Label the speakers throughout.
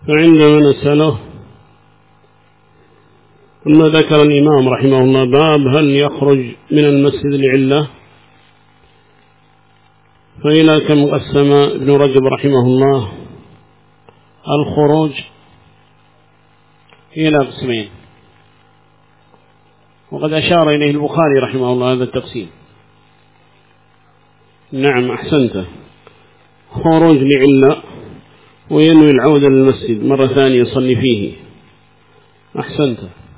Speaker 1: فعندما نسأله ثم ذكر الإمام رحمه الله باب هل يخرج من المسجد لعلة، فإلى كم قسم ابن رجب رحمه الله الخروج؟ إلى قسمين، وقد أشار إليه البخاري رحمه الله هذا التقسيم. نعم أحسنت، خروج لعلة وينوي العودة للمسجد مرة ثانية يصلي فيه. أحسنت،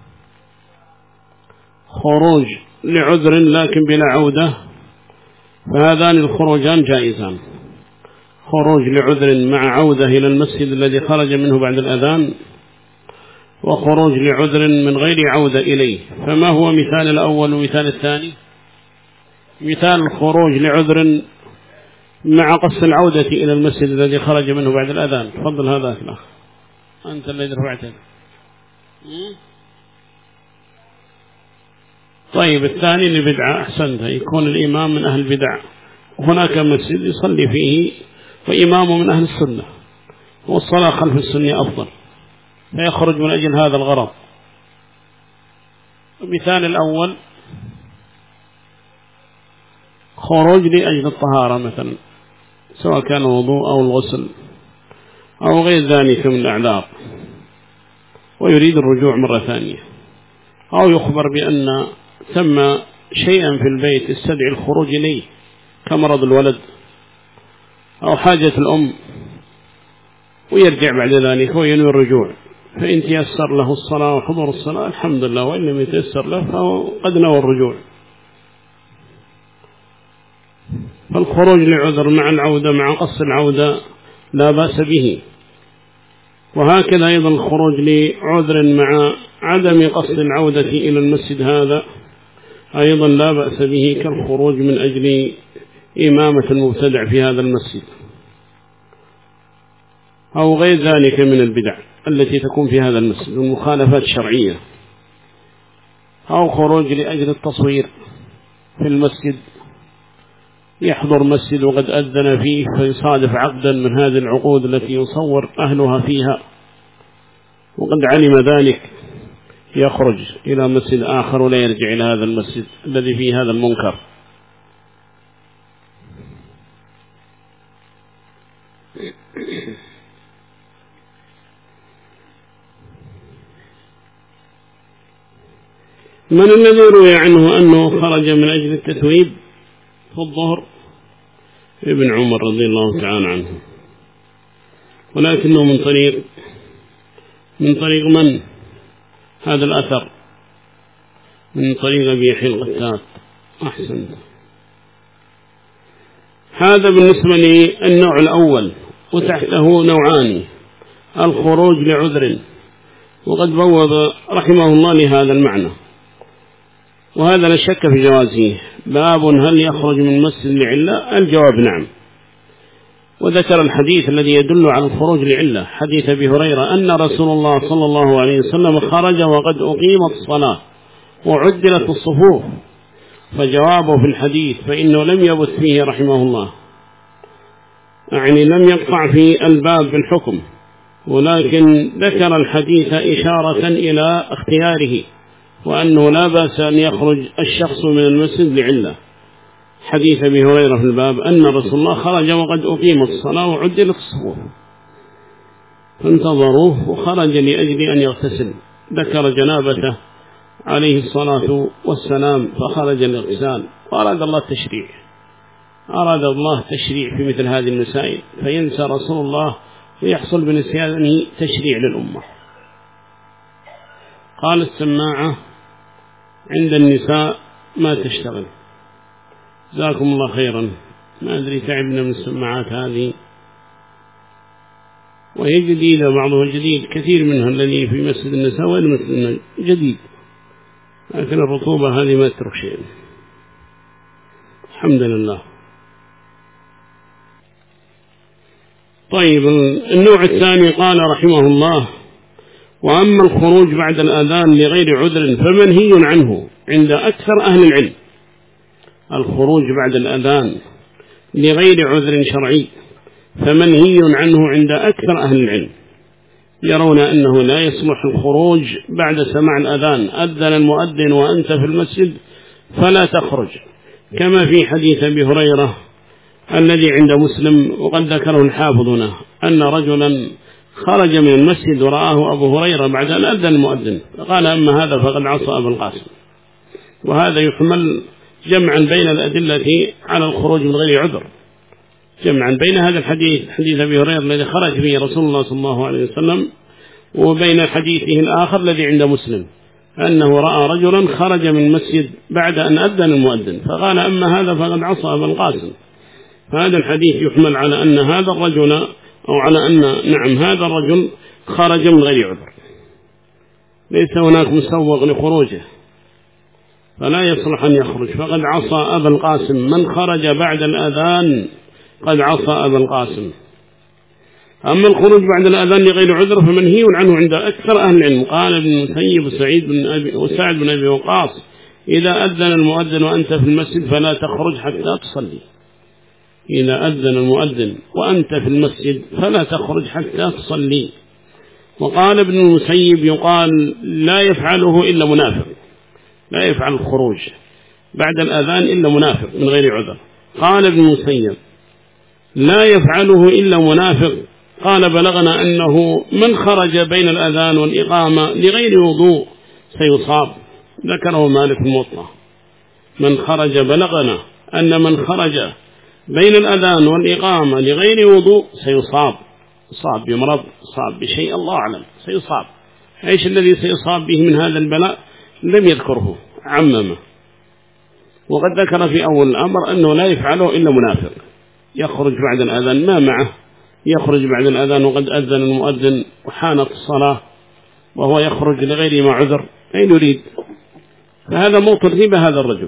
Speaker 1: خروج لعذر لكن بلا عودة، فهذان الخروجان جائزان، خروج لعذر مع عودة إلى المسجد الذي خرج منه بعد الأذان، وخروج لعذر من غير عودة إليه. فما هو مثال الأول ومثال الثاني؟ مثال الخروج لعذر مع قصد العودة إلى المسجد الذي خرج منه بعد الأذان. تفضل هذا الأخ، أنت الذي رفعته. طيب الثاني لبدعة. أحسنت، يكون الإمام من أهل البدع وهناك مسجد يصلي فيه وإمامه من أهل السنة، والصلاة خلف السنة أفضل، فيخرج من أجل هذا الغرض. المثال الأول خروج لأجل الطهارة مثلا، سواء كان الوضوء أو الغسل أو غير ذلك من الأعذار، ويريد الرجوع مرة ثانية، أو يخبر بأن ثم شيئا في البيت يستدعي الخروج إليه كمرض الولد أو حاجة الأم، ويرجع بعد ذلك وينوي الرجوع. فإن تيسر له الصلاة وحضور الصلاة الحمد لله، وإن لم يتيسر له فهو قد نوى الرجوع. فالخروج لعذر مع العودة مع قصد العودة لا بأس به، وهكذا أيضا الخروج لعذر مع عدم قصد العودة إلى المسجد هذا أيضا لا بأس به، كالخروج من أجل إمامة المبتدع في هذا المسجد أو غير ذلك من البدع التي تكون في هذا المسجد والمخالفات الشرعية، أو خروج لأجل التصوير في المسجد، يحضر مسجد وقد أذن فيه فيصادف عقدا من هذه العقود التي يصور أهلها فيها وقد علم ذلك، يخرج إلى مسجد آخر ولا يرجع إلى هذا المسجد الذي فيه هذا المنكر. من الذي روي عنه أنه خرج من أجل التثويب في الظهر؟ ابن عمر رضي الله تعالى عنه، ولكنه من طريق من هذا الأثر؟ من طريق أبي يحيى القتات. أحسن، هذا بالنسبة للنوع الأول، وتحته نوعان: الخروج لعذر، وقد بوض رحمه الله لهذا المعنى، وهذا لا شك في جوازه. باب هل يخرج من مسجد لعلة؟ الجواب نعم، وذكر الحديث الذي يدل على الخروج لعلة، حديث أبي هريرة أن رسول الله صلى الله عليه وسلم خرج وقد أقيمت الصلاة وعدلت الصفوف، فجوابه في الحديث فإنه لم يبث فيه رحمه الله، يعني لم يقطع في الباب بالحكم، ولكن ذكر الحديث إشارة إلى اختياره، وأنه لا بأس أن يخرج الشخص من المسجد لعلة. حديث أبي هريرة في الباب أن رسول الله خرج وقد أقيمت الصلاة وعدلت الصفوف، فانتظروه وخرج لأجل أن يغتسل، ذكر جنابته عليه الصلاة والسلام فخرج للاغتسال، وأراد الله تشريع في مثل هذه المسائل، فينسى رسول الله ويحصل بنسيانه تشريع للأمة. قال السماعة عند النساء ما تشتغل، جزاكم الله خيرا، ما أدري تعبنا من السماعات هذه، وهي جديدة، بعضها جديد، كثير منها الذي في مسجد النساء والمسجد جديد، لكن الرطوبة هذه ما تترك شيء، الحمد لله. طيب النوع الثاني قال رحمه الله: وأما الخروج بعد الأذان لغير عذر فمنهي عنه عند أكثر أهل العلم. الخروج بعد الأذان لغير عذر شرعي فمنهي عنه عند أكثر أهل العلم، يرون أنه لا يصلح الخروج بعد سماع الأذان. أذن المؤذن وأنت في المسجد فلا تخرج، كما في حديث أبي هريرة الذي عند مسلم وقد ذكره الحافظون أن رجلا خرج من المسجد ورآه أبو هريرة بعد أن أذن المؤذن فقال أما هذا فقد عصى أبا القاسم. وهذا يحمل جمعا بين الأدلة على الخروج من غير عذر، جمعا بين هذا الحديث حديث أبي هريرة الذي خرج فيه رسول الله صلى الله عليه وسلم وبين حديثه الآخر الذي عند مسلم أنه رأى رجلا خرج من المسجد بعد أن أذن المؤذن فقال أما هذا فقد عصى أبا القاسم. فهذا الحديث يحمل على أن هذا الرجل أو على أن نعم هذا الرجل خرج من غير عذر، ليس هناك مسوغ لخروجه فلا يصلح أن يخرج، فقد عصى أبا القاسم. من خرج بعد الأذان قد عصى أبا القاسم. أما الخروج بعد الأذان لغير عذر فمنهي عنه عند أكثر أهل العلم. قال ابن المسيب وسعد بن أبي وقاص إذا أذن المؤذن وأنت في المسجد فلا تخرج حتى تصلي. إذا أذن المؤذن وأنت في المسجد فلا تخرج حتى تصلي. وقال ابن المسيب يقال لا يفعله إلا منافق، لا يفعل الخروج بعد الأذان إلا منافق من غير عذر. قال ابن المسيب لا يفعله إلا منافق. قال بلغنا أنه من خرج بين الأذان والإقامة لغير وضوء سيصاب، ذكره مالك الموطأ. من خرج بلغنا أن من خرج بين الأذان والإقامة لغير وضوء سيصاب، صاب بمرض، صاب بشيء الله أعلم سيصاب. إيش الذي سيصاب به من هذا البلاء لم يذكره، عممه. وقد ذكر في أول الأمر أنه لا يفعله إلا منافق يخرج بعد الأذان، ما معه يخرج بعد الأذان وقد أذن المؤذن وحانت الصلاة وهو يخرج لغير ما عذر، أين يريد؟ فهذا موت الربا هذا الرجل.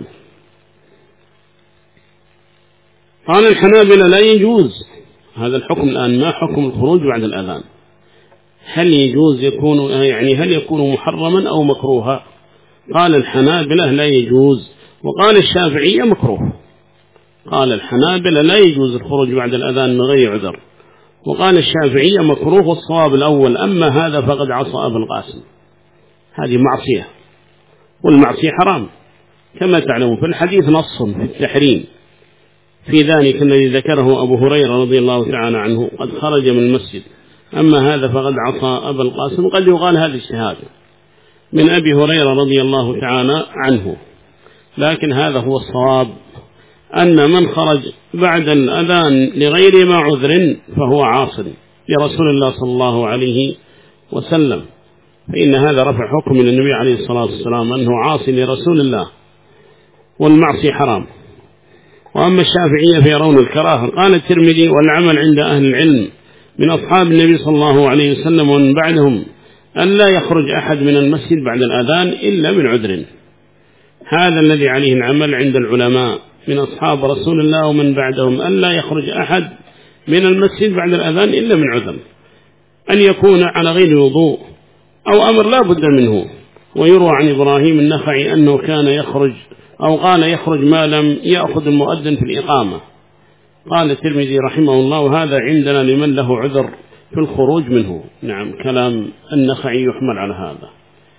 Speaker 1: قال الحنابلة لا يجوز هذا الحكم الآن. ما حكم الخروج بعد الأذان؟ هل يجوز يكون هل يكون محرما أو مكروها؟ قال الحنابلة لا يجوز، وقال الشافعية مكروه. قال الحنابلة لا يجوز الخروج بعد الأذان من غير عذر، وقال الشافعية مكروه. والصواب الأول، أما هذا فقد عصى أبا القاسم. هذه معصية، والمعصية حرام كما تعلمون. في الحديث نص في التحريم في ذلك الذي ذكره أبو هريرة رضي الله تعالى عنه قد خرج من المسجد، أما هذا فقد عصى أبا القاسم. قد يقال هذا اجتهاد من أبي هريرة رضي الله تعالى عنه، لكن هذا هو الصواب، أن من خرج بعد الأذان لغير ما عذر فهو عاص لرسول الله صلى الله عليه وسلم، فإن هذا رفع حكم من النبي عليه الصلاة والسلام أنه عاص لرسول الله، والمعصية حرام. وأما الشافعية فيرون الكراهة. قال الترمذي والعمل عند أهل العلم من أصحاب النبي صلى الله عليه وسلم ومن بعدهم أن لا يخرج أحد من المسجد بعد الأذان إلا من عذر. هذا الذي عليه العمل عند العلماء من أصحاب رسول الله ومن بعدهم، أن لا يخرج أحد من المسجد بعد الأذان إلا من عذر، أن يكون على غير وضوء أو أمر لا بد منه. ويروى عن إبراهيم النخعي أنه كان يخرج أو قال يخرج ما لم يأخذ المؤذن في الإقامة. قال الترمذي رحمه الله هذا عندنا لمن له عذر في الخروج منه. نعم، كلام النخعي يحمل على هذا،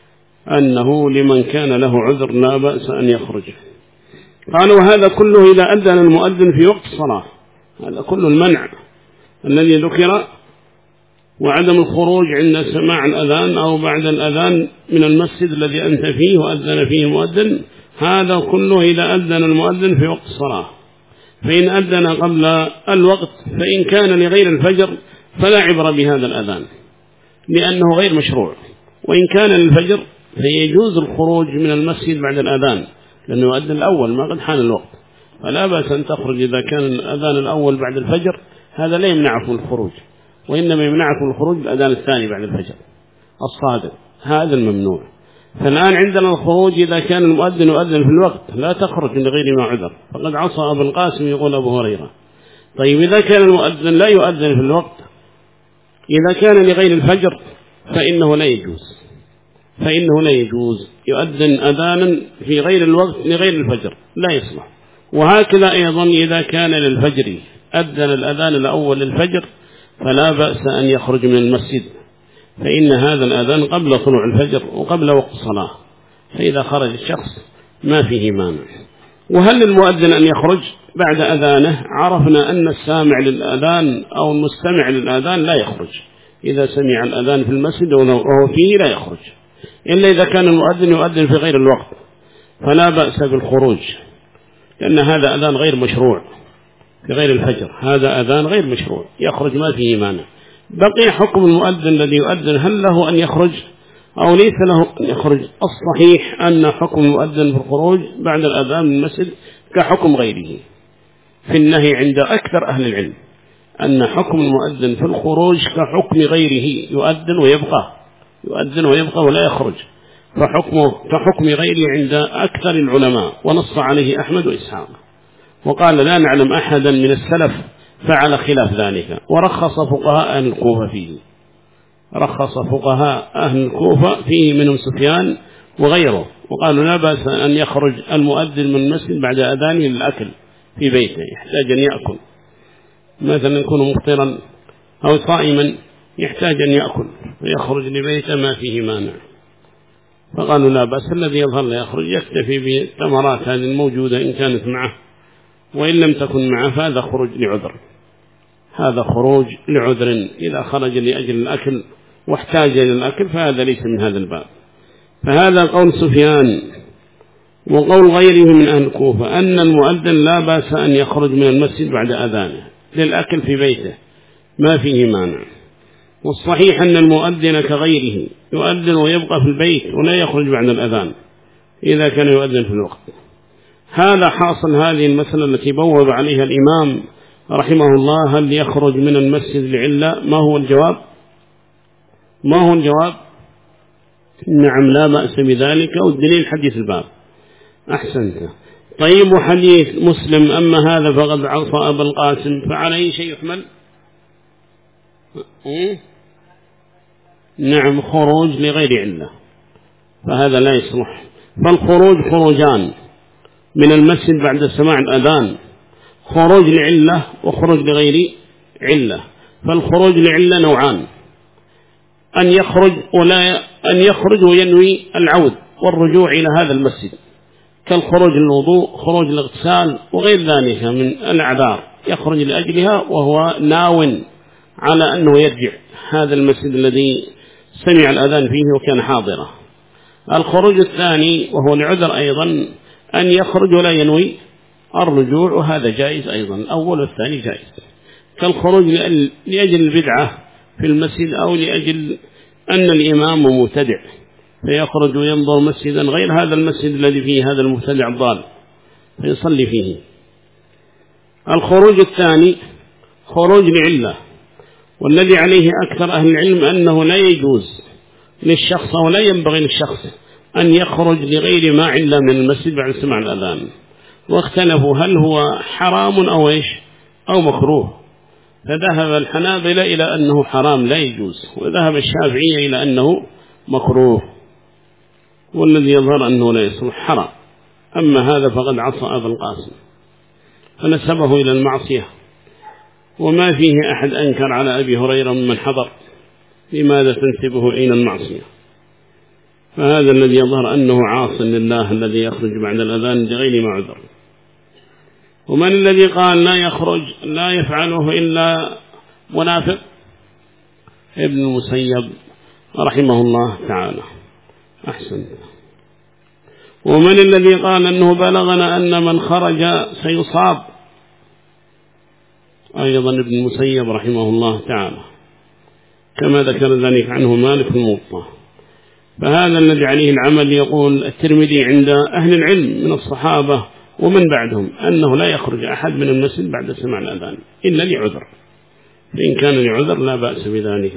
Speaker 1: أنه لمن كان له عذر لا بأس أن يخرج. قال وهذا كله إذا أذن المؤذن في وقت الصلاة. هذا كل المنع الذي ذكر، وعدم الخروج عند سماع الأذان أو بعد الأذان من المسجد الذي أنت فيه وأذن فيه المؤذن، هذا كله إذا أذن المؤذن في وقت الصلاة. فإن أذن قبل الوقت فإن كان لغير الفجر فلا عبر بهذا الأذان لأنه غير مشروع، وإن كان للفجر فيجوز الخروج من المسجد بعد الأذان لأنه يؤذن الأول ما قد حان الوقت، فلا بأس أن تخرج إذا كان الأذان الأول بعد الفجر، هذا لا يمنعكم الخروج، وإنما يمنعكم الخروج الأذان الثاني بعد الفجر الصادق، هذا الممنوع. فالآن عندنا الخروج إذا كان المؤذن يؤذن في الوقت لا تخرج من غير ما عذر، فقد عصى أبو القاسم يقول أبو هريرة. طيب إذا كان المؤذن لا يؤذن في الوقت، إذا كان لغير الفجر فإنه لا يجوز يؤذن أذانا في غير الوقت لغير الفجر، لا يصلح. وهكذا أيضا إذا كان للفجر أذن الأذان الأول للفجر فلا بأس أن يخرج من المسجد، فإن هذا الأذان قبل طلوع الفجر وقبل وقت الصلاة، فإذا خرج الشخص ما فيه مانع. وهل للمؤذن أن يخرج بعد أذانه؟ عرفنا أن السامع للأذان أو المستمع للأذان لا يخرج، إذا سمع الأذان في المسجد وهو فيه لا يخرج، إلا إذا كان المؤذن يؤذن في غير الوقت فلا بأس بالخروج، لأن هذا أذان غير مشروع في غير الفجر، هذا أذان غير مشروع يخرج ما فيه مانع. بقي حكم المؤذن الذي يؤذن، هل له أن يخرج أو ليس له أن يخرج؟ الصحيح أن حكم المؤذن في الخروج بعد الأذان من المسجد كحكم غيره في النهي عند أكثر أهل العلم، أن حكم المؤذن في الخروج كحكم غيره، يؤذن ويبقى ولا يخرج، فحكمه كحكم غيره عند أكثر العلماء، ونص عليه أحمد وإسحاق، وقال لا نعلم أحدا من السلف فعل خلاف ذلك، ورخص فقهاء أهل الكوفة فيه، رخص فقهاء أهل الكوفة فيه منهم سفيان وغيره، وقالوا لا بأس أن يخرج المؤذن من المسجد بعد أذانه للأكل في بيته، يحتاج أن يأكل، مثلا يكون مفطرا أو صائما يحتاج أن يأكل ويخرج لبيته ما فيه مانع، فقالوا لا بأس، الذي يظهر لا يخرج يكتفي بالثمرات هذه الموجودة إن كانت معه، وإن لم تكن معه فهذا خروج لعذر، هذا خروج لعذر، إذا خرج لأجل الأكل واحتاج إلى الأكل فهذا ليس من هذا الباب. فهذا قول سفيان وقول غيره من أهل الكوفة أن المؤذن لا بأس أن يخرج من المسجد بعد أذانه للأكل في بيته ما فيه مانع. والصحيح أن المؤذن كغيره يؤذن ويبقى في البيت ولا يخرج بعد الأذان إذا كان يؤذن في الوقت. هذا حاصل هذه المسألة التي بوب عليها الإمام رحمه الله، هل يخرج من المسجد لعلة؟ ما هو الجواب؟ نعم لا بأس بذلك، والدليل حديث الباب. أحسنت. طيب، وحديث مسلم أما هذا فقد عصى أبا القاسم فعليه شيء يحمل؟ نعم، خروج لغير علة، فهذا لا يصلح. فالخروج خروجان من المسجد بعد سماع الأذان، خروج لعلة وخروج لغير علة. فالخروج لعلة نوعان، أن يخرج وينوي العود والرجوع إلى هذا المسجد، كالخروج للوضوء، خروج الاغتسال وغير ذلك من الأعذار يخرج لأجلها وهو ناو على أنه يرجع هذا المسجد الذي سمع الأذان فيه وكان حاضرا. الخروج الثاني وهو لعذر أيضا، أن يخرج ولا ينوي الرجوع، وهذا جائز أيضا، الأول والثاني جائز، كالخروج لأجل البدعة في المسجد أو لأجل أن الإمام مبتدع فيخرج وينظر مسجدا غير هذا المسجد الذي فيه هذا المبتدع الضال فيصلي فيه. الخروج الثاني خروج لعلة، والذي عليه أكثر أهل العلم أنه لا يجوز للشخص ولا ينبغي للشخص أن يخرج لغير ما علة من المسجد بعد سماع الأذان، واختلفوا هل هو حرام أو مكروه، فذهب الحنابلة إلى أنه حرام لا يجوز، وذهب الشافعية إلى أنه مكروه، والذي يظهر أنه لا يصلح حرام. أما هذا فقد عصى أبا القاسم فنسبه إلى المعصية، وما فيه أحد أنكر على أبي هريرة ممن حضر، لماذا تنسبه إلى المعصية؟ فهذا الذي يظهر أنه عاص لله الذي يخرج بعد الأذان لغير ما عذر. ومن الذي قال لا يخرج لا يفعله إلا منافق؟ ابن المسيب رحمه الله تعالى. أحسن. ومن الذي قال أنه بلغنا أن من خرج سيصاب؟ أيضا ابن المسيب رحمه الله تعالى، كما ذكر ذلك عنه مالك الموطأ. فهذا الذي عليه العمل. يقول الترمذي عند أهل العلم من الصحابة ومن بعدهم أنه لا يخرج أحد من المسجد بعد سماع الأذان إلا لعذر، فإن كان لعذر لا بأس بذلك.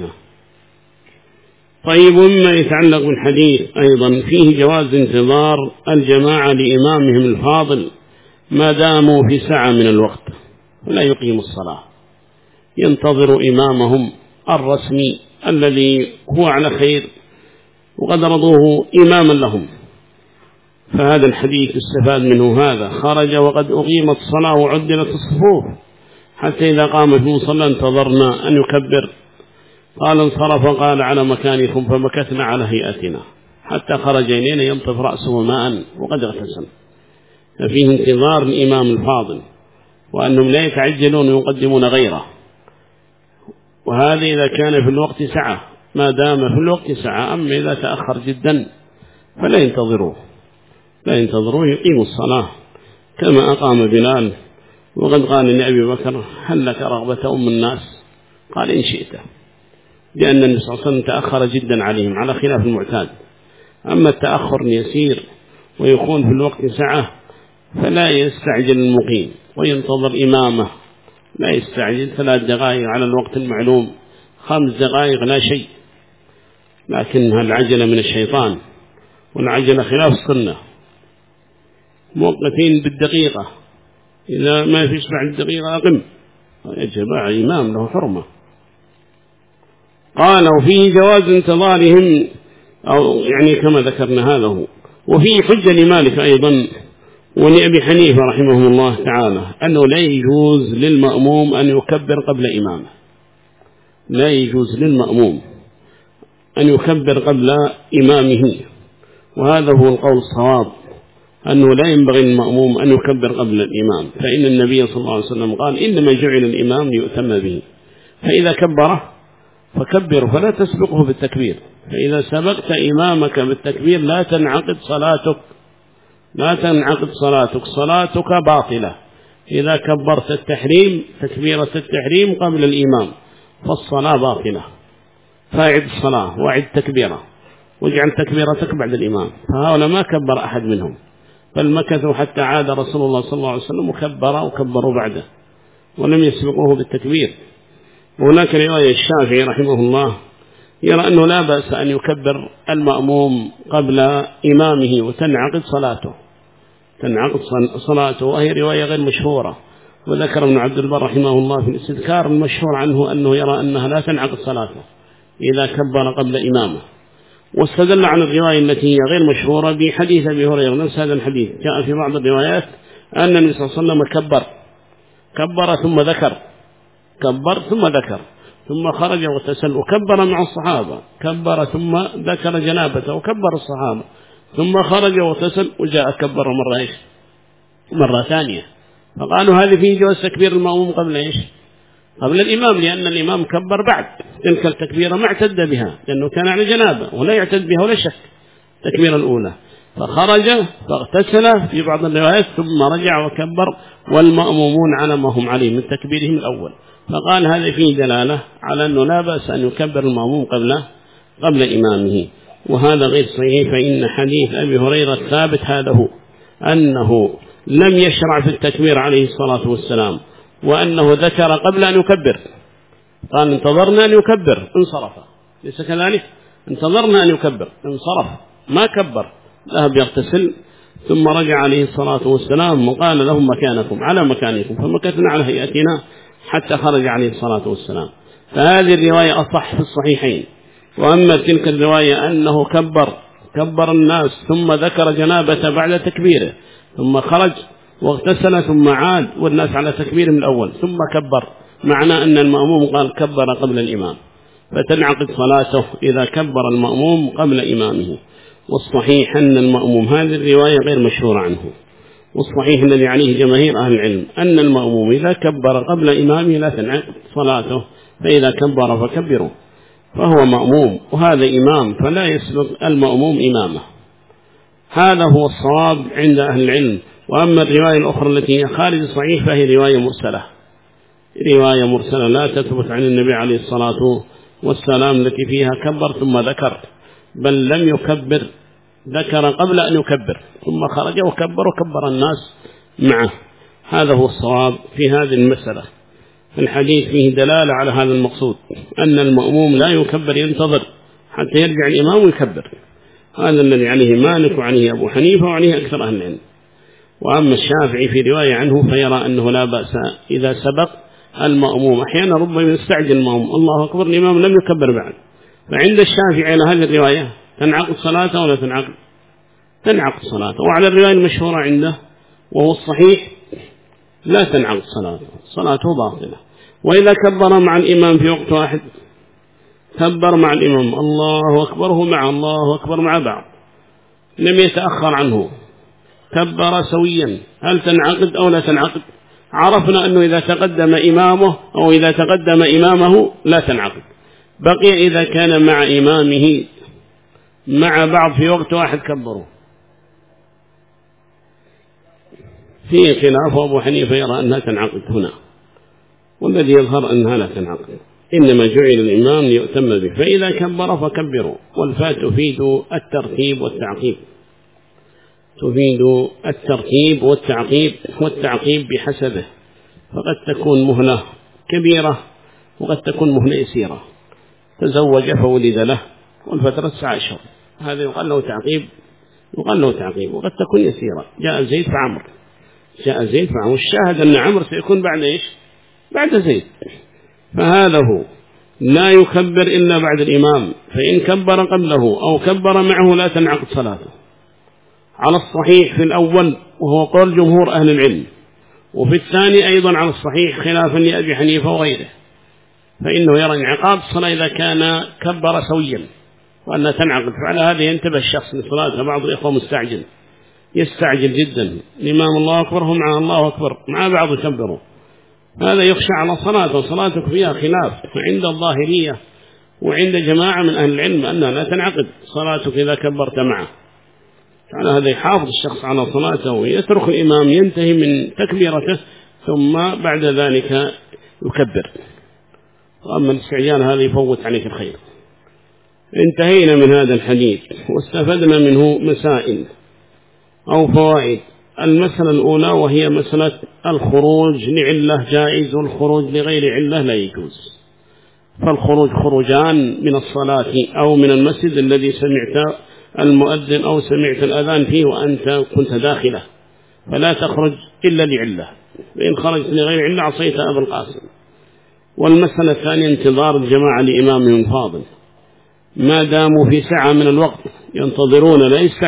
Speaker 1: طيب، ومما يتعلق بالحديث أيضا فيه جواز انتظار الجماعة لإمامهم الفاضل ما داموا في ساعة من الوقت، ولا يقيم الصلاة، ينتظر إمامهم الرسمي الذي هو على خير وقد رضوه إماما لهم. فهذا الحديث استفاد منه هذا، خرج وقد أقيمت الصلاة وعدلت الصفوف، حتى إذا قامت المصلى انتظرنا أن يكبر قال انصرف قال على مكانكم فمكثنا على هيئتنا حتى خرج إلينا ينطف رأسه ماء وقد اغتسل. ففيه انتظار الإمام الفاضل وأنهم لا يتعجلون ويقدمون غيره، وهذا إذا كان في الوقت سعة، ما دام في الوقت سعة. أما إذا تأخر جدا فلا ينتظروه، يقيموا الصلاة كما أقام بلال. وقد قال لأبي بكر هل لك رغبة أم الناس؟ قال إن شئت، لأن النبي صلى الله عليه وسلم تأخر جدا عليهم على خلاف المعتاد. أما التأخر يسير ويكون في الوقت سعة فلا يستعجل المقيم وينتظر إمامه، لا يستعجل 3 دقائق على الوقت المعلوم، 5 دقائق لا شيء. لكنها العجلة من الشيطان، والعجلة خلاف السنة، موقفين بالدقيقة، إذا ما فيش بعد الدقيقة أقم. يا جماعة إمام له حرمة. قال وفيه جواز انتظارهم، أو يعني كما ذكرنا هذا هو. وفيه حجة لمالك أيضا ولأبي حنيفة رحمه الله تعالى أنه لا يجوز للمأموم أن يكبر قبل إمامه، لا يجوز للمأموم أن يكبر قبل إمامه. وهذا هو القول الصواب، أنه لا ينبغي للمأموم أن يكبر قبل الإمام، فإن النبي صلى الله عليه وسلم قال إنما جعل الإمام ليؤتم به، فإذا كبره فكبر فلا تسبقه بالتكبير. فإذا سبقت إمامك بالتكبير لا تنعقد صلاتك، صلاتك باطلة. إذا كبرت التحريم تكبيرة التحريم قبل الإمام فالصلاة باطلة، فاعد الصلاة واعد تكبيرة واجعل تكبيرتك بعد الإمام. فهؤلاء ما كبر أحد منهم، بل مكثوا حتى عاد رسول الله صلى الله عليه وسلم وكبروا بعده ولم يسبقوه بالتكبير. وهناك رواية الشافعي رحمه الله يرى أنه لا بأس أن يكبر المأموم قبل إمامه وتنعقد صلاته، وهي رواية غير مشهورة. وذكر ابن عبد البر رحمه الله في الاستذكار المشهور عنه أنه يرى أنها لا تنعقد صلاته إذا كبر قبل إمامه. واستدل على الرواية التي هي غير مشهورة بحديث أبي هريرة. نفس هذا الحديث جاء في بعض الروايات أن النبي صلى الله عليه وسلم كبر ثم ذكر ثم خرج واغتسل وكبر مع الصحابة، كبر ثم ذكر جنابته وكبر الصحابة، ثم خرج واغتسل وجاء كبر مرة ثانية. فقالوا هذه فيه جواز تكبير المأموم قبل الإمام، لأن الإمام كبر بعد تلك التكبيرة ما اعتد بها، لأنه كان على جنابه ولا يعتد بها ولا شك التكبيرة الأولى. فخرج فاغتسل في بعض الروايات ثم رجع وكبر، والمأمومون على ما هم عليه من تكبيرهم الأول. فقال هذا فيه دلالة على أنه لا بأس أن يكبر المأموم قبل إمامه، وهذا غير صحيح. فإن حديث أبي هريرة ثابت هذا هو، أنه لم يشرع في التكبير عليه الصلاة والسلام، وأنه ذكر قبل أن يكبر، قال انتظرنا أن يكبر انصرف، ليس كذلك؟ انتظرنا أن يكبر انصرف ما كبر، ذهب يغتسل ثم رجع عليه الصلاة والسلام وقال لهم مكانكم على مكانكم، فمكثنا على هيئتنا حتى خرج عليه الصلاة والسلام. فهذه الرواية أصح في الصحيحين. وأما تلك الرواية أنه كبر الناس ثم ذكر جنابة بعد تكبيره ثم خرج واغتسل ثم عاد والناس على تكبير من الأول ثم كبر، معنى أن المأموم قال كبر قبل الإمام، فتنعقد صلاته إذا كبر المأموم قبل إمامه. والصحيح أن المأموم، هذه الرواية غير مشهورة عنه، والصحيح الذي عليه جماهير أهل العلم أن المأموم إذا كبر قبل إمامه لا تنعقد صلاته، فإذا كبر فكبروا، فهو مأموم وهذا إمام، فلا يسبق المأموم إمامه. هذا هو الصواب عند أهل العلم. وأما الرواية الأخرى التي هي خارج الصحيح فهي رواية مرسلة لا تثبت عن النبي عليه الصلاة والسلام، التي فيها كبر ثم ذكر، بل لم يكبر، ذكر قبل أن يكبر ثم خرج وكبر الناس معه. هذا هو الصواب في هذه المسألة. الحديث فيه دلالة على هذا المقصود، أن المأموم لا يكبر، ينتظر حتى يرجع الإمام ويكبر. هذا الذي عليه مالك وعليه أبو حنيفة وعليه أكثر أهل العلم. وأما الشافعي في رواية عنه فيرى أنه لا بأس إذا سبق المأموم. أحيانا ربما يستعجل المأموم الله أكبر الإمام لم يكبر بعد، فعند الشافعي على هذه الرواية تنعقد صلاته ولا تنعقد صلاته. وعلى الرواية المشهورة عنده وهو الصحيح لا تنعقد صلاته باطلة. وإذا كبر مع الإمام في وقت واحد كبر مع الإمام الله أكبر، هو مع الله أكبر مع بعض، لم يتأخر عنه، كبر سويا، هل تنعقد أو لا تنعقد؟ عرفنا أنه إذا تقدم إمامه أو إذا تقدم إمامه لا تنعقد. بقي إذا كان مع إمامه مع بعض في وقت واحد كبروا، فيه خلاف، وأبو حنيفة يرى أنها تنعقد هنا، والذي يظهر أنها لا تنعقد، إنما جعل الإمام ليؤتم به، فإذا كبر فكبروا. والفاء تفيد الترتيب والتعقيب، تفيد الترتيب والتعقيب بحسبه، فقد تكون مهلة كبيرة وقد تكون مهلة يسيرة. تزوج فولد له والفترة 9 أشهر، هذا يقال له تعقيب، وقد تكون يسيرة. جاء زيد فعمر، الشاهد أن عمر سيكون بعد إيش؟ بعد زيد، فهذا هو لا يكبر إلا بعد الإمام، فإن كبر قبله أو كبر معه لا تنعقد صلاته على الصحيح في الأول، وهو قول جمهور أهل العلم، وفي الثاني أيضا على الصحيح خلافا لأبي حنيفة وغيره، فإنه يرى انعقاد الصلاة إذا كان كبر سويا وأنها تنعقد. فعلى هذا ينتبه الشخص لصلاته. بعض الإخوة يستعجل جدا، الإمام الله أكبر هم مع الله أكبر مع بعض يكبروا، هذا يخشى على صلاته، صلاتك فيها خلاف عند الظاهرية وعند جماعة من أهل العلم أنها لا تنعقد صلاتك إذا كبرت معه. على هذا يحافظ الشخص على صلاته ويترك الإمام ينتهي من تكبيرته ثم بعد ذلك يكبر، وأما الاستعجال هذا يفوت عليك الخير. انتهينا من هذا الحديث واستفدنا منه مسائل أو فوائد. المسألة الأولى وهي مسألة الخروج لعلة جائز والخروج لغير علة لا يجوز. فالخروج خروجان من الصلاة أو من المسجد الذي سمعت المؤذن أو سمعت الأذان فيه وأنت كنت داخله، فلا تخرج إلا لعلة، فإن خرجت لغير علة عصيت أبا القاسم. والمسألة الثانية انتظار الجماعة لإمامهم الفاضل ما داموا في ساعة من الوقت ينتظرون،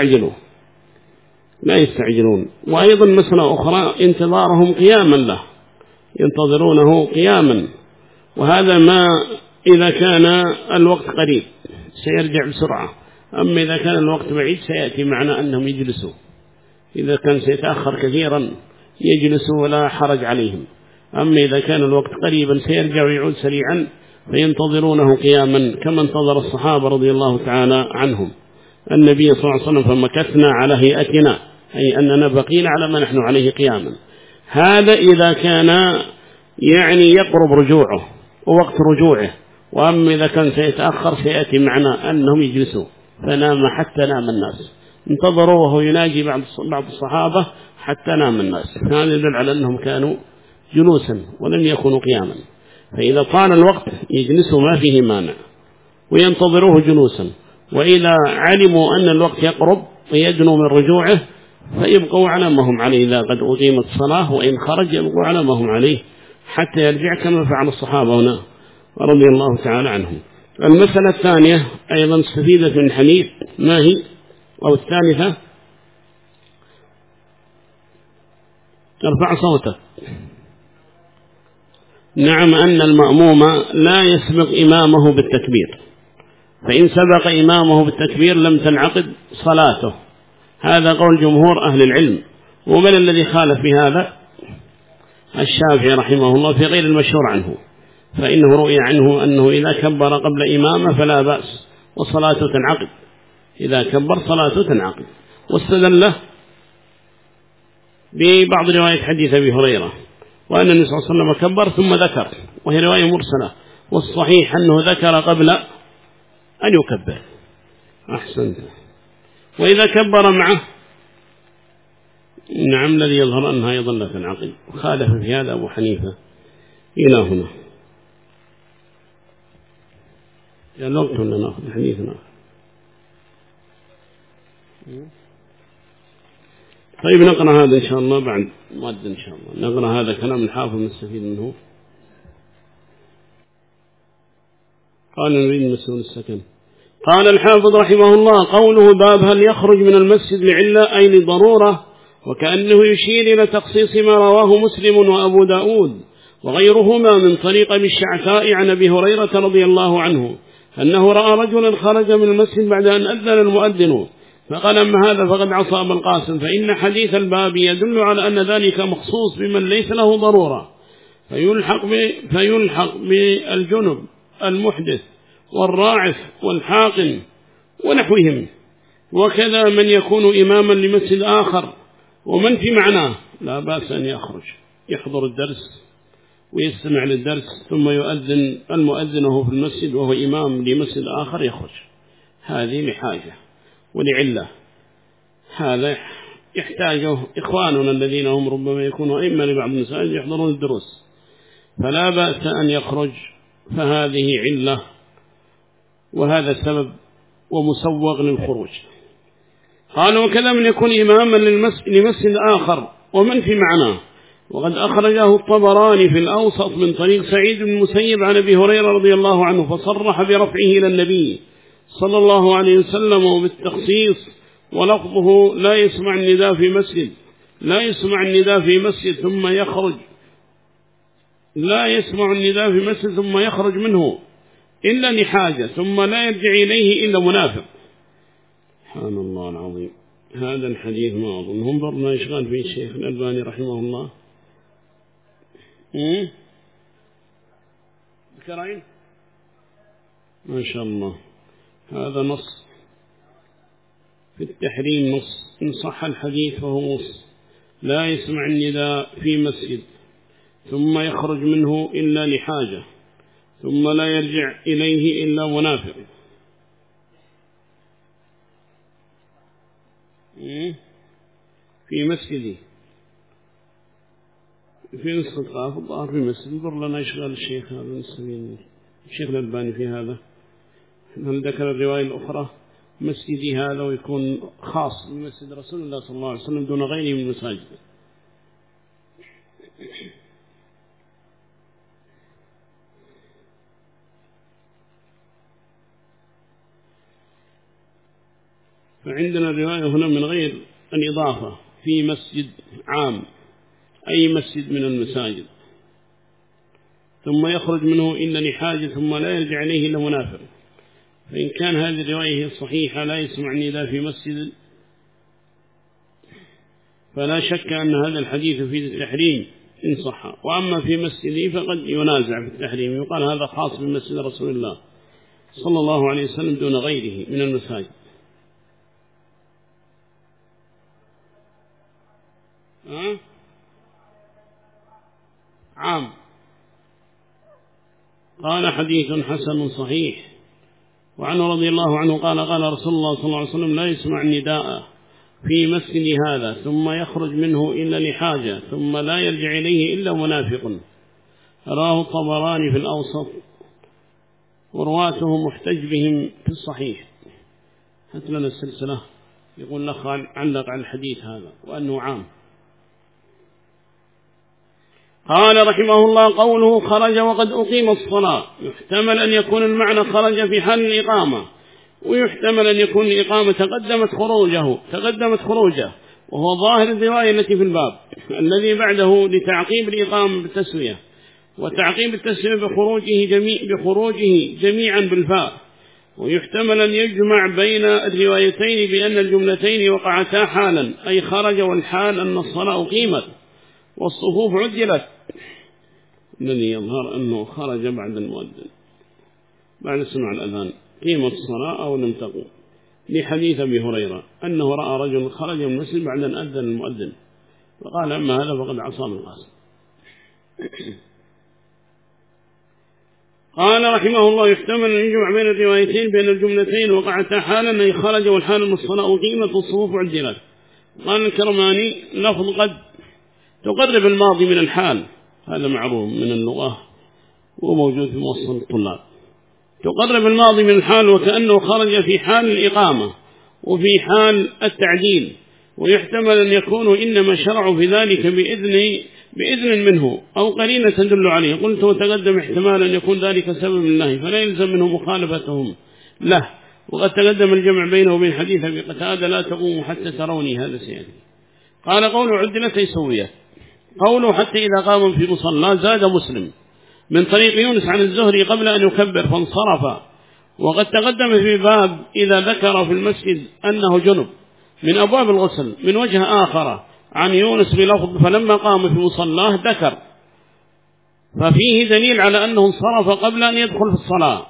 Speaker 1: لا يستعجلون. وأيضا مسألة أخرى انتظارهم قياما له، ينتظرونه قياما، وهذا ما إذا كان الوقت قريب سيرجع بسرعة، أما إذا كان الوقت بعيد سيأتي معنا أنهم يجلسوا، إذا كان سيتأخر كثيرا يجلسوا ولا حرج عليهم، أما إذا كان الوقت قريبا سيرجع ويعود سريعا فينتظرونه قياما كما انتظر الصحابة رضي الله تعالى عنهم النبي صلى الله عليه وسلم، فمكثنا على هيئتنا، أي أننا بقينا على ما نحن عليه قياما. هذا إذا كان يقرب رجوعه ووقت رجوعه، وأما إذا كان سيتأخر سيأتي معنا أنهم يجلسوا، فنام حتى نام الناس، انتظروا وهو يناجي بعض الصحابة حتى نام الناس، هذا يدل على أنهم كانوا جلوسا ولم يكونوا قياما. فإذا طال الوقت يجلسوا ما فيه مانع وينتظروه جلوسا، وإذا علموا أن الوقت يقرب ويدنوا من رجوعه فيبقوا على ما هم عليه، إذا قد أقيمت الصلاة وإن خرج يبقوا على ما هم عليه حتى يرجع كما فعل الصحابة هنا رضي الله تعالى عنهم. المسألة الثانية أيضا استفيدت من الحديث، ما هي؟ أو الثالثة، ارفع صوتك. نعم، أن المأموم لا يسبق إمامه بالتكبير، فإن سبق إمامه بالتكبير لم تنعقد صلاته، هذا قول جمهور أهل العلم. ومن الذي خالف في هذا؟ الشافعي رحمه الله في غير المشهور عنه، فإنه رؤي عنه أنه إذا كبر قبل إمامه فلا بأس وصلاته تنعقد، إذا كبر صلاته تنعقد. واستدل ببعض رواية حديث أبي هريرة وأن النبي صلى الله عليه وسلم كبر ثم ذكر، وهي رواية مرسلة، والصحيح أنه ذكر قبل أن يكبر. أحسنت. وإذا كبر معه، نعم، الذي يظهر أنها أيضا لا تنعقد، خالف في هذا أبو حنيفة إلى هنا. يا الوقت ولا نأخذ حديثنا؟ طيب نقرأ هذا إن شاء الله بعد مؤذن إن شاء الله، نقرأ هذا كلام الحافظ نستفيد منه. قال نريد مسؤول السكن. قال الحافظ رحمه الله: قوله باب هل يخرج من المسجد لعلة أي لضرورة، وكأنه يشير إلى تخصيص ما رواه مسلم وأبو داود وغيرهما من طريق أبي الشعثاء عن أبي هريرة رضي الله عنه أنه رأى رجلا خرج من المسجد بعد أن أذن المؤذن فقال أما هذا فقد عصى أبا القاسم، فإن حديث الباب يدل على أن ذلك مخصوص بمن ليس له ضرورة فيلحق بالجنب المحدث والراعف والحاقن ونحوهم، وكذا من يكون إماما لمسجد آخر ومن في معناه لا بأس أن يخرج يحضر الدرس ويستمع للدرس ثم يؤذن المؤذن وهو في المسجد وهو إمام لمسجد آخر يخرج، هذه لحاجة ولعلة، هذا يحتاجه إخواننا الذين هم ربما يكونوا أئمة لبعض المساجد يحضرون الدروس، فلا بأس أن يخرج، فهذه علة وهذا سبب ومسوغ للخروج. قال وكذا من يكون إماما لمسجد آخر ومن في معناه، وقد أخرجه الطبراني في الأوسط من طريق سعيد بن المسيب عن أبي هريرة رضي الله عنه فصرح برفعه إلى النبي صلى الله عليه وسلم وبالتخصيص، ولفظه لا يسمع النداء في مسجد ثم يخرج منه إلا لحاجة ثم لا يرجع إليه إلا منافق. سبحان الله العظيم، هذا الحديث ما أظنهم برنا إشغال فيه الشيخ الألباني رحمه الله. بكرين ما شاء الله، هذا نص في التحريم، نص إن صح الحديث فهو نص، لا يسمع النداء في مسجد ثم يخرج منه إلا لحاجة ثم لا يرجع إليه إلا منافق. في مسجدي في نسخة قاف الظاهر في مسجد بر لنا إشغال الشيخ هذا المسلمين الشيخ الألباني في هذا، هل ذكر الرواية الأخرى مسجدي هذا ويكون خاص بمسجد رسول الله صلى الله عليه وسلم دون غيره من المساجد. فعندنا الرواية هنا من غير الإضافة في مسجد عام أي مسجد من المساجد ثم يخرج منه إلا لحاجة ثم لا يرجع إليه إلا منافق، فإن كان هذه الرواية صحيحة لا يسمع النداء في مسجد فلا شك أن هذا الحديث في التحريم إن صح، وأما في مسجده فقد ينازع في التحريم، يقال هذا خاص بمسجد رسول الله صلى الله عليه وسلم دون غيره من المساجد. عام. قال حديث حسن صحيح، وعنه رضي الله عنه قال قال رسول الله صلى الله عليه وسلم لا يسمع النداء في مسجد هذا ثم يخرج منه إلا لحاجة ثم لا يرجع إليه إلا منافق. رواه الطبراني في الأوسط ورواته محتج بهم في الصحيح. هات لنا السلسلة يقول لك علق على الحديث هذا وأنه عام. قال رحمه الله قوله خرج وقد أقيم الصلاة، يحتمل أن يكون المعنى خرج في حال الإقامة، ويحتمل أن يكون الإقامة تقدمت خروجه، وهو ظاهر الرواية التي في الباب الذي بعده لتعقيب الإقامة بالتسوية، وتعقيب التسوية بخروجه جميعا بالفاء، ويحتمل أن يجمع بين الروايتين بأن الجملتين وقعتا حالا، أي خرج والحال أن الصلاة أقيمت والصفوف عجلت، الذي يظهر أنه خرج بعد المؤذن بعد سمع الأذان قيمة الصلاة أو لم تقوم، لحديث أبي هريرة أنه رأى رجل خرج من المسجد بعد أن أذن المؤذن فقال أما هذا فقد عصى من القاسم. قال رحمه الله يحتمل أن يجمع بين الروايتين بين الجملتين وقعتا حالا، أي خرج والحال من الصلاة أقيمت والصفوف عجلت. قال الكرماني لفظ قد تقرب الماضي من الحال، هذا معروف من اللغة وموجود في موصل الطلاب، تقرب الماضي من الحال وكأنه خرج في حال الإقامة وفي حال التعديل، ويحتمل أن يكونوا إنما شرعوا في ذلك بإذن منه أو قرينة تدل عليه. قلت وتقدم احتمال أن يكون ذلك سبب الله فلا يلزم منه مخالفتهم له، وقد تقدم الجمع بينه وبين حديث أبي قتادة لا تقوم حتى تروني، هذا سيأتي. قال قوله عدلت يسوية، قوله حتى إذا قام في مصلى زاد مسلم من طريق يونس عن الزهري قبل أن يكبر فانصرف، وقد تقدم في باب إذا ذكر في المسجد أنه جنب من أبواب الغسل من وجه آخر عن يونس بلفظ فلما قام في مصلاه ذكر، ففيه دليل على أنه انصرف قبل أن يدخل في الصلاة،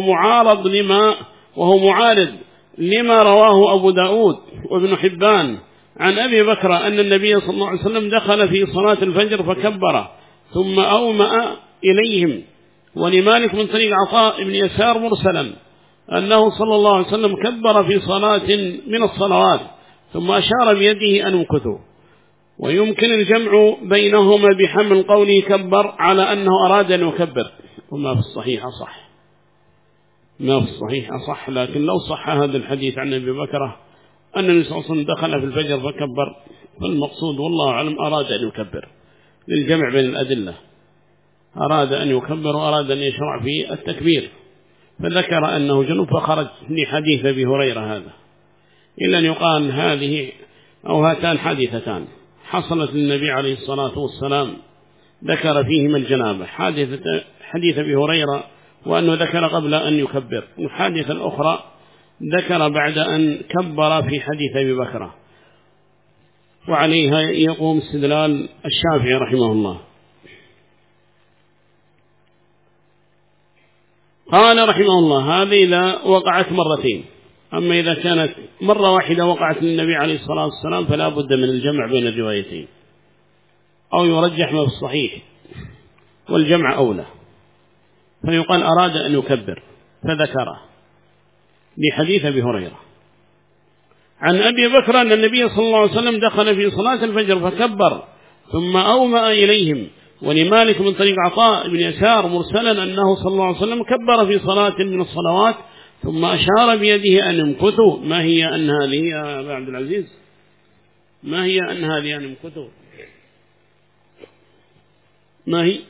Speaker 1: وهو معارض لما رواه أبو داود وابن حبان عن أبي بكر أن النبي صلى الله عليه وسلم دخل في صلاة الفجر فكبر ثم أومأ إليهم، ولمالك من طريق عطاء بن يسار مرسلا أنه صلى الله عليه وسلم كبر في صلاة من الصلوات ثم أشار بيده أن امكثوا. ويمكن الجمع بينهما بحمل قوله كبر على أنه أراد أن يكبر، وما في الصحيح أصح، ما في الصحيح أصح. لكن لو صح هذا الحديث عن أبي بكر أن النبي صلى الله عليه وسلم دخل في الفجر فكبر، فالمقصود والله أعلم أراد أن يكبر للجمع بين الأدلة، أراد أن يكبر وأراد أن يشرع في التكبير، فذكر أنه جنوب فخرج لحديث أبي هريرة هذا، إلا أن يقال هذه أو هاتان حادثتان حصلت للنبي عليه الصلاة والسلام ذكر فيهما الجنابة، حديث أبي هريرة وأنه ذكر قبل أن يكبر، والحادثة الأخرى ذكر بعد أن كبر في حديث أبي بكر، وعليها يقوم استدلال الشافعي رحمه الله. قال رحمه الله هذه إذا وقعت مرتين، أما إذا كانت مرة واحدة وقعت للنبي عليه الصلاة والسلام فلا بد من الجمع بين الروايتين، أو يرجح ما في الصحيح والجمع أولى، فيقال أراد أن يكبر فذكره بحديث أبي هريرة عن أبي بكر أن النبي صلى الله عليه وسلم دخل في صلاة الفجر فكبر ثم أومأ إليهم، ولمالك من طريق عطاء بن يسار مرسلا أنه صلى الله عليه وسلم كبر في صلاة من الصلوات ثم أشار بيده أن امكثوا. ما هي أن هذه يا أبا عبد العزيز؟ ما هي أن هذه أن امكثوا؟ ما هي؟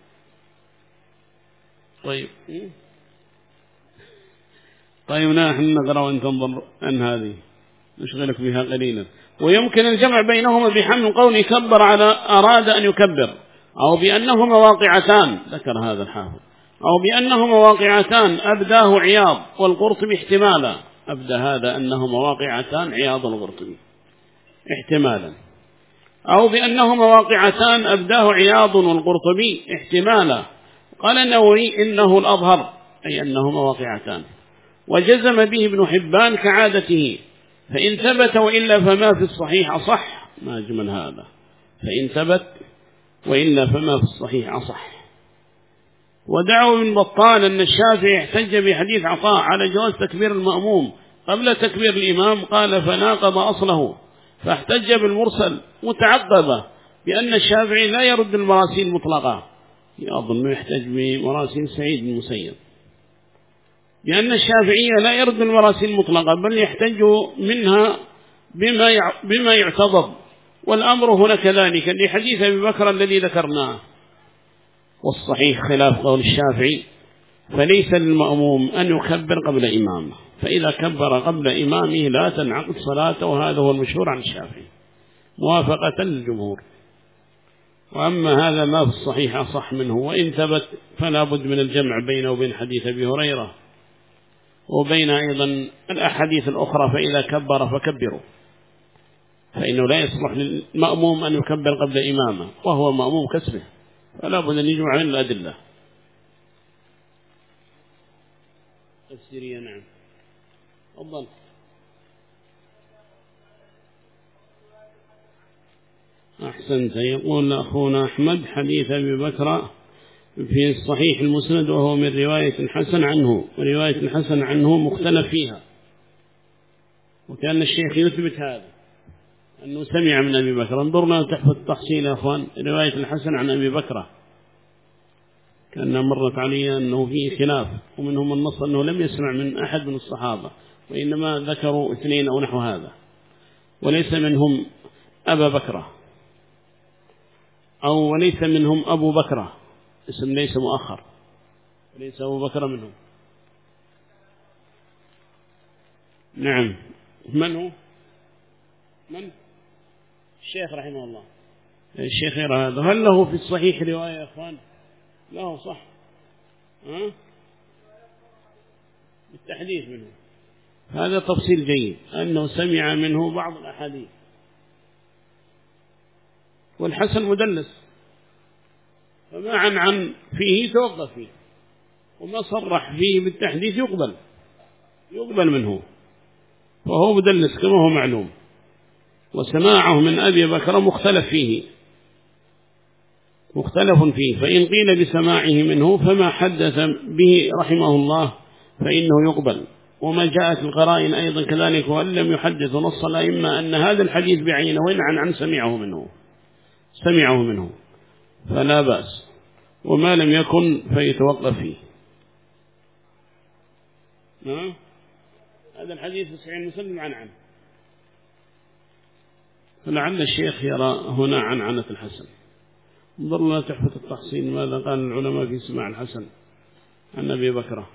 Speaker 1: طيب نحن نقرأ وأن تنظر أن هذه نشغلك بها قليلا. ويمكن الجمع بينهما بحمل قول كبر على أراد أن يكبر، أو بأنهما واقعتان، ذكر هذا الحافظ، أو بأنهما واقعتان أبداه عياض والقرطبي احتمالا، أبدى هذا أنهما واقعتان عياض والقرطبي احتمالا، أو بأنهما واقعتان أبداه عياض والقرطبي احتمالا. قال النووي إنه الأظهر أي أنهما واقعتان، وجزم به ابن حبان كعادته، فإن ثبت وإلا فما في الصحيح أصح. ما أجمل هذا، فإن ثبت وإلا فما في الصحيح أصح. ودعوا من بطال أن الشافعي احتج بحديث عطاء على جواز تكبير المأموم قبل تكبير الإمام، قال فناقض أصله، فاحتج بالمرسل متعقبة بأن الشافعي لا يرد المراسيل مطلقة، أظن يحتج بمراسيل سعيد بن المسيب، لأن الشافعية لا يرد المراسيل مطلقة بل يحتج منها بما يعتضد، والأمر هنا كذلك لحديث أبي بكر الذي ذكرناه. والصحيح خلاف قول الشافعي، فليس للمأموم أن يكبر قبل إمامه، فإذا كبر قبل إمامه لا تنعقد صلاته، وهذا هو المشهور عن الشافعي موافقة للجمهور. وأما هذا ما في الصحيح أصح منه، وإن ثبت فلا بد من الجمع بينه وبين حديث أبي هريرة وبين أيضا الأحاديث الأخرى، فإذا كبر فكبروا، فإنه لا يصلح للمأموم أن يكبر قبل إمامه وهو مأموم كسبه، فلا بد أن يجمع من الأدلة تفسيرية. نعم أفضل. أحسنت. يقول أخونا أحمد حديث أبي بكر في الصحيح المسند وهو من رواية الحسن عنه، ورواية الحسن عنه مختلف فيها، وكان الشيخ يثبت هذا أنه سمع من أبي بكر. انظرنا تحت التحصيل يا أخوان، رواية الحسن عن أبي بكر كأنها مرت علي أنه فيه خلاف، ومنهم النص أنه لم يسمع من أحد من الصحابة، وإنما ذكروا اثنين أو نحو هذا، وليس منهم أبا بكر، أو وليس منهم أبو بكر، اسم ليس مؤخر، وليس أبو بكر منهم. نعم. من هو؟ من؟ الشيخ رحمه الله، الشيخ يرى هذا. هل له في الصحيح رواية يا أخوان؟ له صح. بالتحديث منه. هذا تفصيل جيد أنه سمع منه بعض الأحاديث. والحسن مدلس، فما عن فيه توقف فيه، وما صرح فيه بالتحديث يقبل منه، وهو مدلس كما هو معلوم. وسماعه من أبي بكر مختلف فيه، فإن قيل بسماعه منه فما حدث به رحمه الله فإنه يقبل. وما جاءت القرائن أيضا كذلك، وأن لم يحدث نص الأئمة أن هذا الحديث بعينه وإن عن سمعه منه فلا بأس، وما لم يكن فيتوقف فيه. هذا الحديث في صحيح مسلم عنه، فلعل الشيخ يرى هنا عنعنة الحسن. انظر لنا تحفة التحصيل ماذا قال العلماء في سماع الحسن عن أبي بكر.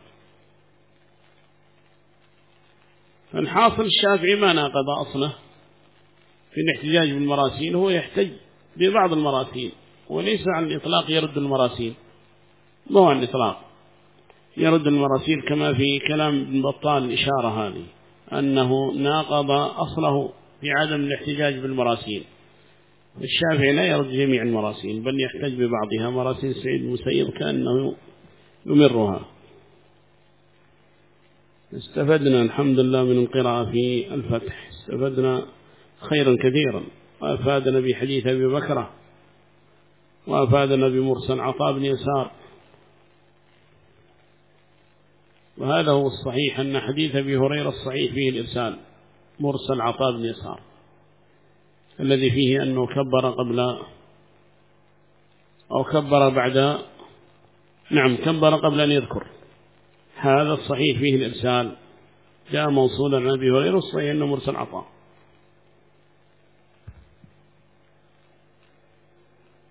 Speaker 1: فالحاصل الشافعي ما ناقض أصله في الاحتجاج بالمراسيل، هو يحتج ببعض المراسيل وليس عن الإطلاق يرد المراسيل، ما هو عن الإطلاق يرد المراسيل، كما في كلام ابن بطال الإشارة هذه أنه ناقض أصله في عدم الاحتجاج بالمراسيل. الشافعي لا يرد جميع المراسيل بل يحتج ببعضها. مراسيل سعيد المسيب كأنه يمرها. استفدنا الحمد لله من القراءة في الفتح، استفدنا خيرا كثيرا، وأفادنا بحديث أبي بكر، وأفادنا بمرسل عطاء بن يسار. وهذا هو الصحيح أن حديث أبي هريرة الصحيح فيه الإرسال، مرسل عطاء بن يسار الذي فيه أنه كبر قبل أو كبر بعد، كبر قبل أن يذكر. هذا الصحيح فيه الإرسال، جاء موصولا عن أبي هريرة الصحيح أنه مرسل عطاء.